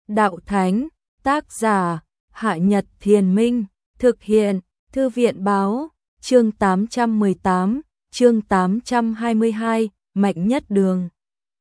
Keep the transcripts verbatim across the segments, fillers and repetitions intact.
đạo thánh, tác giả, Hạ Nhật Thiền Minh, thực hiện, Thư viện báo, chương tám trăm mười tám, chương tám trăm hai mươi hai, mạnh nhất đường.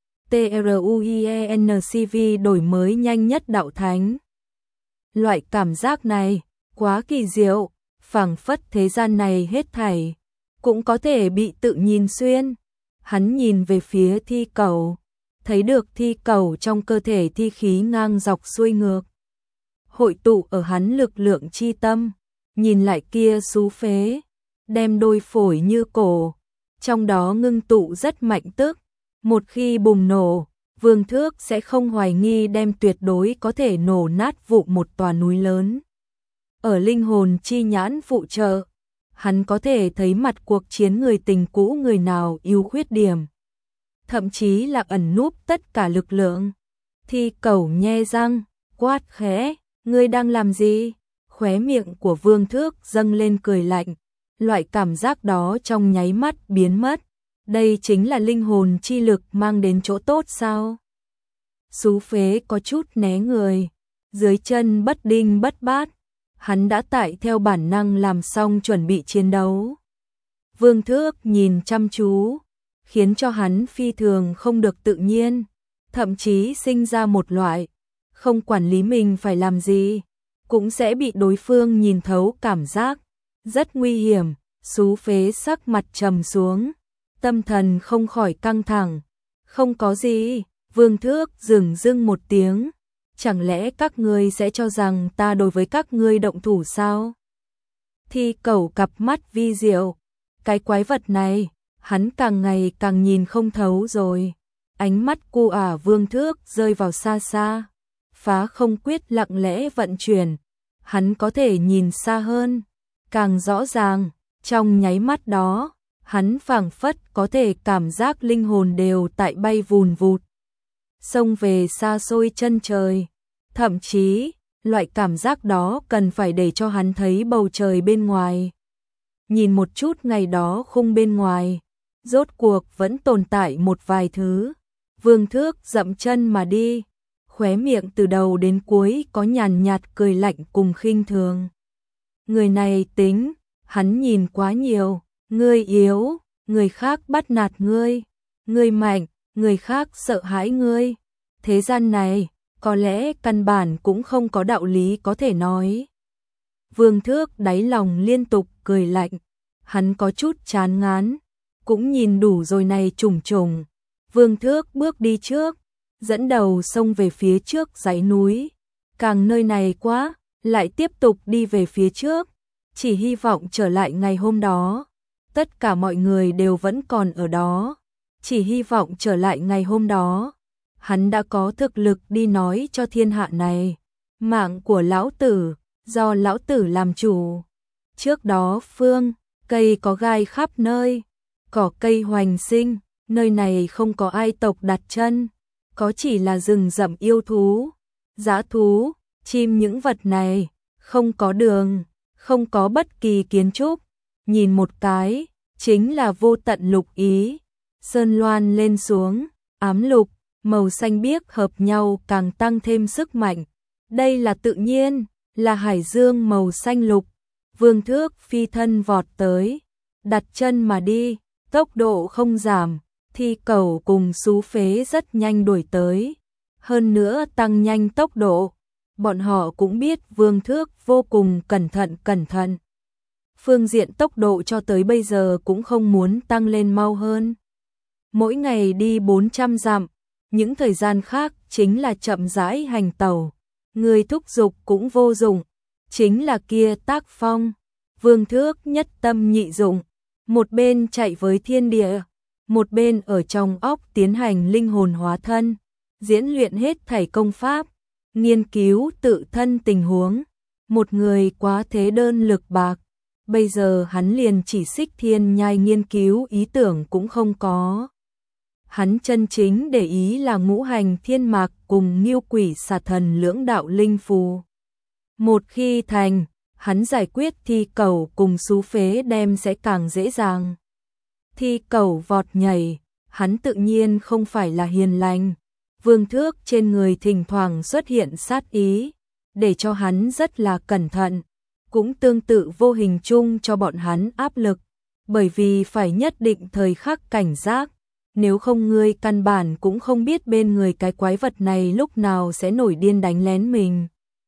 TRUIENCV đổi mới nhanh nhất đạo thánh. Loại cảm giác này, quá kỳ diệu, phảng phất thế gian này hết thảy, cũng có thể bị tự nhìn xuyên. Hắn nhìn về phía thi cầu, thấy được thi cầu trong cơ thể thi khí ngang dọc xuôi ngược. Hội tụ ở hắn lực lượng chi tâm, nhìn lại kia xú phế, đem đôi phổi như cổ, trong đó ngưng tụ rất mạnh tức. Một khi bùng nổ, Vương Thước sẽ không hoài nghi đem tuyệt đối có thể nổ nát vụn một tòa núi lớn. Ở linh hồn chi nhãn phụ trợ, hắn có thể thấy mặt cuộc chiến người tình cũ người nào yếu khuyết điểm, thậm chí là ẩn núp tất cả lực lượng. Thi cầu nhe răng, quát khẽ, ngươi đang làm gì? Khóe miệng của Vương Thước dâng lên cười lạnh, loại cảm giác đó trong nháy mắt biến mất. Đây chính là linh hồn chi lực mang đến chỗ tốt sao? Xú phế có chút né người, dưới chân bất đinh bất bát, hắn đã tại theo bản năng làm xong chuẩn bị chiến đấu. Vương Thước nhìn chăm chú, khiến cho hắn phi thường không được tự nhiên, thậm chí sinh ra một loại không quản lý mình phải làm gì, cũng sẽ bị đối phương nhìn thấu cảm giác, rất nguy hiểm. Xú phế sắc mặt trầm xuống, tâm thần không khỏi căng thẳng. Không có gì, Vương Thước dừng dưng một tiếng, chẳng lẽ các ngươi sẽ cho rằng ta đối với các ngươi động thủ sao? Thi cầu cặp mắt vi diệu, cái quái vật này, hắn càng ngày càng nhìn không thấu rồi. Ánh mắt cu ả Vương Thước rơi vào xa xa, phá không quyết lặng lẽ vận chuyển, hắn có thể nhìn xa hơn, càng rõ ràng, trong nháy mắt đó, hắn phảng phất có thể cảm giác linh hồn đều tại bay vùn vụt, xông về xa xôi chân trời. Thậm chí, loại cảm giác đó cần phải để cho hắn thấy bầu trời bên ngoài. Nhìn một chút ngày đó khung bên ngoài, rốt cuộc vẫn tồn tại một vài thứ. Vương Thước dậm chân mà đi, khóe miệng từ đầu đến cuối có nhàn nhạt cười lạnh cùng khinh thường. Người này tính, hắn nhìn quá nhiều, ngươi yếu, người khác bắt nạt ngươi, ngươi mạnh, người khác sợ hãi ngươi. Thế gian này, có lẽ căn bản cũng không có đạo lý có thể nói. Vương Thước đáy lòng liên tục cười lạnh, hắn có chút chán ngán, cũng nhìn đủ rồi này trùng trùng. Vương Thước bước đi trước, dẫn đầu xông về phía trước dãy núi, càng nơi này quá, lại tiếp tục đi về phía trước, chỉ hy vọng trở lại ngày hôm đó. Tất cả mọi người đều vẫn còn ở đó, chỉ hy vọng trở lại ngày hôm đó. Hắn đã có thực lực đi nói cho thiên hạ này, mạng của lão tử, do lão tử làm chủ. Trước đó phương, cây có gai khắp nơi, cỏ cây hoành sinh, nơi này không có ai tộc đặt chân, có chỉ là rừng rậm yêu thú, dã thú, chim những vật này, không có đường, không có bất kỳ kiến trúc, nhìn một cái, chính là vô tận lục ý, sơn loan lên xuống, ám lục, màu xanh biếc hợp nhau càng tăng thêm sức mạnh. Đây là tự nhiên, là hải dương màu xanh lục. Vương Thước phi thân vọt tới, đặt chân mà đi, tốc độ không giảm. Thi cầu cùng xú phế rất nhanh đuổi tới, hơn nữa tăng nhanh tốc độ. Bọn họ cũng biết Vương Thước vô cùng cẩn thận cẩn thận. Phương diện tốc độ cho tới bây giờ cũng không muốn tăng lên mau hơn. Mỗi ngày đi bốn trăm dặm, những thời gian khác chính là chậm rãi hành tẩu. Người thúc giục cũng vô dụng, chính là kia tác phong. Vương Thước nhất tâm nhị dụng, một bên chạy với thiên địa, một bên ở trong óc tiến hành linh hồn hóa thân, diễn luyện hết thảy công pháp, nghiên cứu tự thân tình huống. Một người quá thế đơn lực bạc, bây giờ hắn liền chỉ xích thiên nhai nghiên cứu ý tưởng cũng không có. Hắn chân chính để ý là ngũ hành thiên mạc cùng nghiêu quỷ xà thần lưỡng đạo linh phù. Một khi thành, hắn giải quyết thi cầu cùng xú phế đem sẽ càng dễ dàng. Thi cầu vọt nhảy, hắn tự nhiên không phải là hiền lành, Vương Thước trên người thỉnh thoảng xuất hiện sát ý, để cho hắn rất là cẩn thận, cũng tương tự vô hình chung cho bọn hắn áp lực, bởi vì phải nhất định thời khắc cảnh giác, nếu không ngươi căn bản cũng không biết bên người cái quái vật này lúc nào sẽ nổi điên đánh lén mình.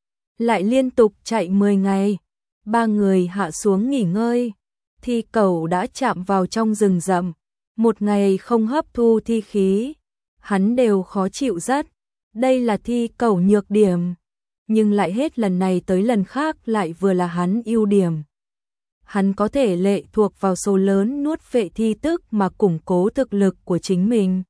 Lại liên tục chạy mười ngày, ba người hạ xuống nghỉ ngơi, Thi Cẩu đã chạm vào trong rừng rậm, một ngày không hấp thu thi khí, hắn đều khó chịu rất, đây là Thi Cẩu nhược điểm, nhưng lại hết lần này tới lần khác lại vừa là hắn ưu điểm. Hắn có thể lệ thuộc vào số lớn nuốt vệ thi tức mà củng cố thực lực của chính mình.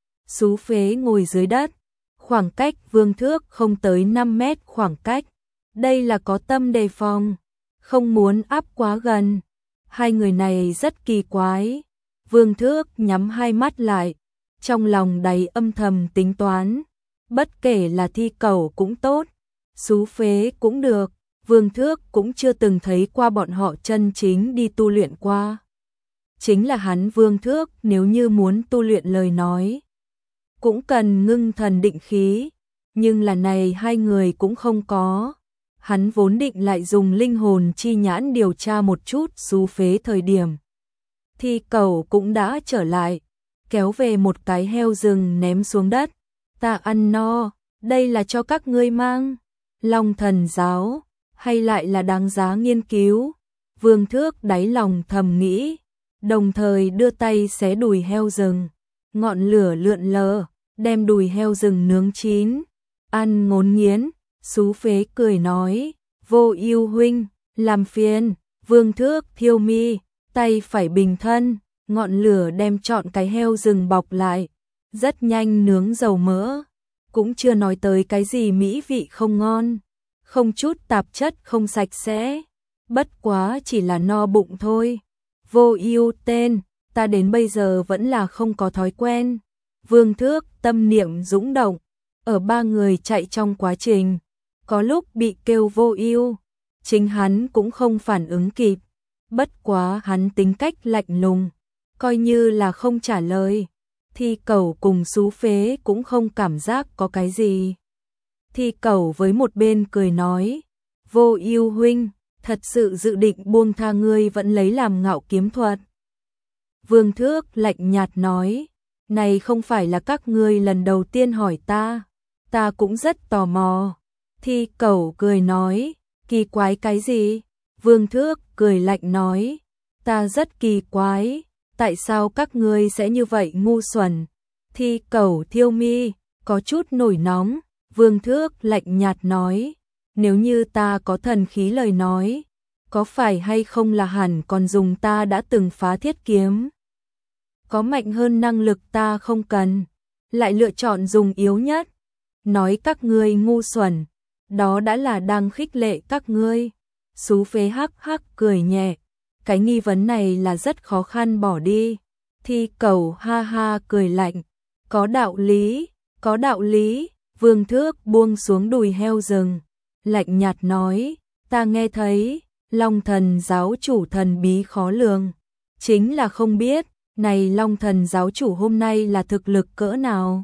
Xú phế ngồi dưới đất, khoảng cách Vương Thước không tới năm mét khoảng cách, đây là có tâm đề phòng, không muốn áp quá gần. Hai người này rất kỳ quái. Vương Thước nhắm hai mắt lại, trong lòng đầy âm thầm tính toán, bất kể là Thi Cẩu cũng tốt, xú phế cũng được, Vương Thước cũng chưa từng thấy qua bọn họ chân chính đi tu luyện qua. Chính là hắn Vương Thước nếu như muốn tu luyện lời nói, cũng cần ngưng thần định khí, nhưng là này hai người cũng không có. Hắn vốn định lại dùng linh hồn chi nhãn điều tra một chút xú phế thời điểm. Thi Cẩu cũng đã trở lại, kéo về một cái heo rừng ném xuống đất. Ta ăn no, đây là cho các ngươi mang. Long Thần Giáo, hay lại là đáng giá nghiên cứu. Vương Thước đáy lòng thầm nghĩ, đồng thời đưa tay xé đùi heo rừng. Ngọn lửa lượn lờ, đem đùi heo rừng nướng chín. Ăn ngốn nghiến, xú phế cười nói, Vô Ưu huynh, làm phiền. Vương Thước thiêu mi, tay phải bình thân, ngọn lửa đem trọn cái heo rừng bọc lại, rất nhanh nướng dầu mỡ, cũng chưa nói tới cái gì mỹ vị không ngon, không chút tạp chất không sạch sẽ, bất quá chỉ là no bụng thôi. Vô Ưu tên, ta đến bây giờ vẫn là không có thói quen. Vương Thước tâm niệm dũng động, ở ba người chạy trong quá trình, có lúc bị kêu Vô Ưu, chính hắn cũng không phản ứng kịp. Bất quá hắn tính cách lạnh lùng, coi như là không trả lời. Thi Cẩu cùng xú phế cũng không cảm giác có cái gì. Thi Cẩu với một bên cười nói, Vô Ưu huynh, thật sự dự định buông tha ngươi vẫn lấy làm ngạo kiếm thuật. Vương Thước lạnh nhạt nói, này không phải là các ngươi lần đầu tiên hỏi ta, ta cũng rất tò mò. Thi Cẩu cười nói, kỳ quái cái gì? Vương Thước cười lạnh nói, ta rất kỳ quái, tại sao các ngươi sẽ như vậy ngu xuẩn? Thi Cẩu thiêu mi, có chút nổi nóng. Vương Thước lạnh nhạt nói, nếu như ta có thần khí lời nói, có phải hay không là hẳn còn dùng ta đã từng phá thiết kiếm? Có mạnh hơn năng lực ta không cần, lại lựa chọn dùng yếu nhất. Nói các ngươi ngu xuẩn, đó đã là đang khích lệ các ngươi. Xú phế hắc hắc cười nhẹ, cái nghi vấn này là rất khó khăn bỏ đi. Thi Cẩu ha ha cười lạnh, có đạo lý, có đạo lý. Vương Thước buông xuống đùi heo rừng, lạnh nhạt nói, ta nghe thấy, Long Thần giáo chủ thần bí khó lường, chính là không biết, này Long Thần giáo chủ hôm nay là thực lực cỡ nào.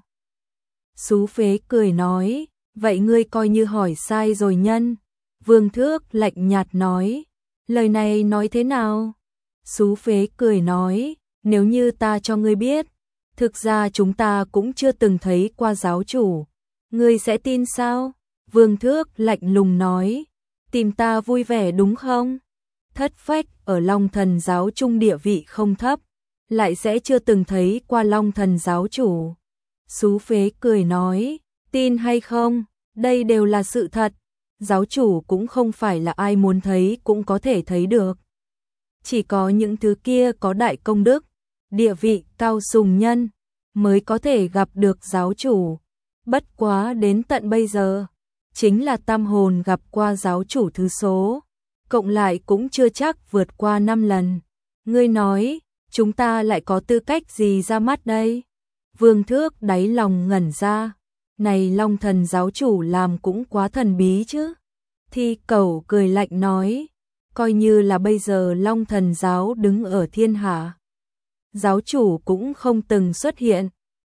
Xú phế cười nói, vậy ngươi coi như hỏi sai rồi nhân. Vương Thước lạnh nhạt nói, lời này nói thế nào? Xú phế cười nói, nếu như ta cho ngươi biết, thực ra chúng ta cũng chưa từng thấy qua giáo chủ, ngươi sẽ tin sao? Vương Thước lạnh lùng nói, tìm ta vui vẻ đúng không? Thất phách ở Long Thần giáo trung địa vị không thấp, lại sẽ chưa từng thấy qua Long Thần giáo chủ. Xú phế cười nói, tin hay không, đây đều là sự thật. Giáo chủ cũng không phải là ai muốn thấy cũng có thể thấy được. Chỉ có những thứ kia có đại công đức, địa vị cao sùng nhân mới có thể gặp được giáo chủ. Bất quá đến tận bây giờ, chính là tam hồn gặp qua giáo chủ thứ số, cộng lại cũng chưa chắc vượt qua năm lần. Ngươi nói, chúng ta lại có tư cách gì ra mắt đây? Vương Thước đáy lòng ngẩn ra, này Long Thần giáo chủ làm cũng quá thần bí chứ. Thi Cẩu cười lạnh nói, coi như là bây giờ Long Thần giáo đứng ở thiên hạ, giáo chủ cũng không từng xuất hiện,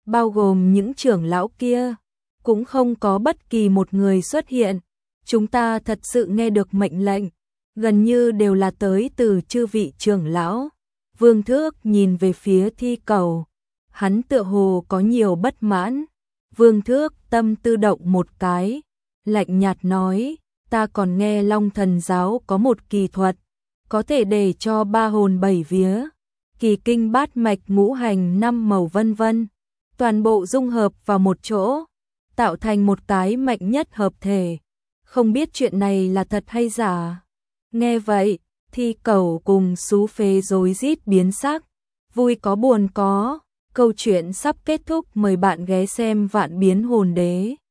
bao gồm những trưởng lão kia, cũng không có bất kỳ một người xuất hiện. Chúng ta thật sự nghe được mệnh lệnh, gần như đều là tới từ chư vị trưởng lão. Vương Thước nhìn về phía Thi Cầu, hắn tựa hồ có nhiều bất mãn. Vương Thước tâm tư động một cái, lạnh nhạt nói, ta còn nghe Long Thần giáo có một kỳ thuật, có thể để cho ba hồn bảy vía, kỳ kinh bát mạch ngũ hành năm màu vân vân, toàn bộ dung hợp vào một chỗ, tạo thành một cái mạnh nhất hợp thể. Không biết chuyện này là thật hay giả. Nghe vậy, Thi Cầu cùng Sú Phế rối rít biến sắc, vui có buồn có. Câu chuyện sắp kết thúc, mời bạn ghé xem Vạn Biến Hồn Đế.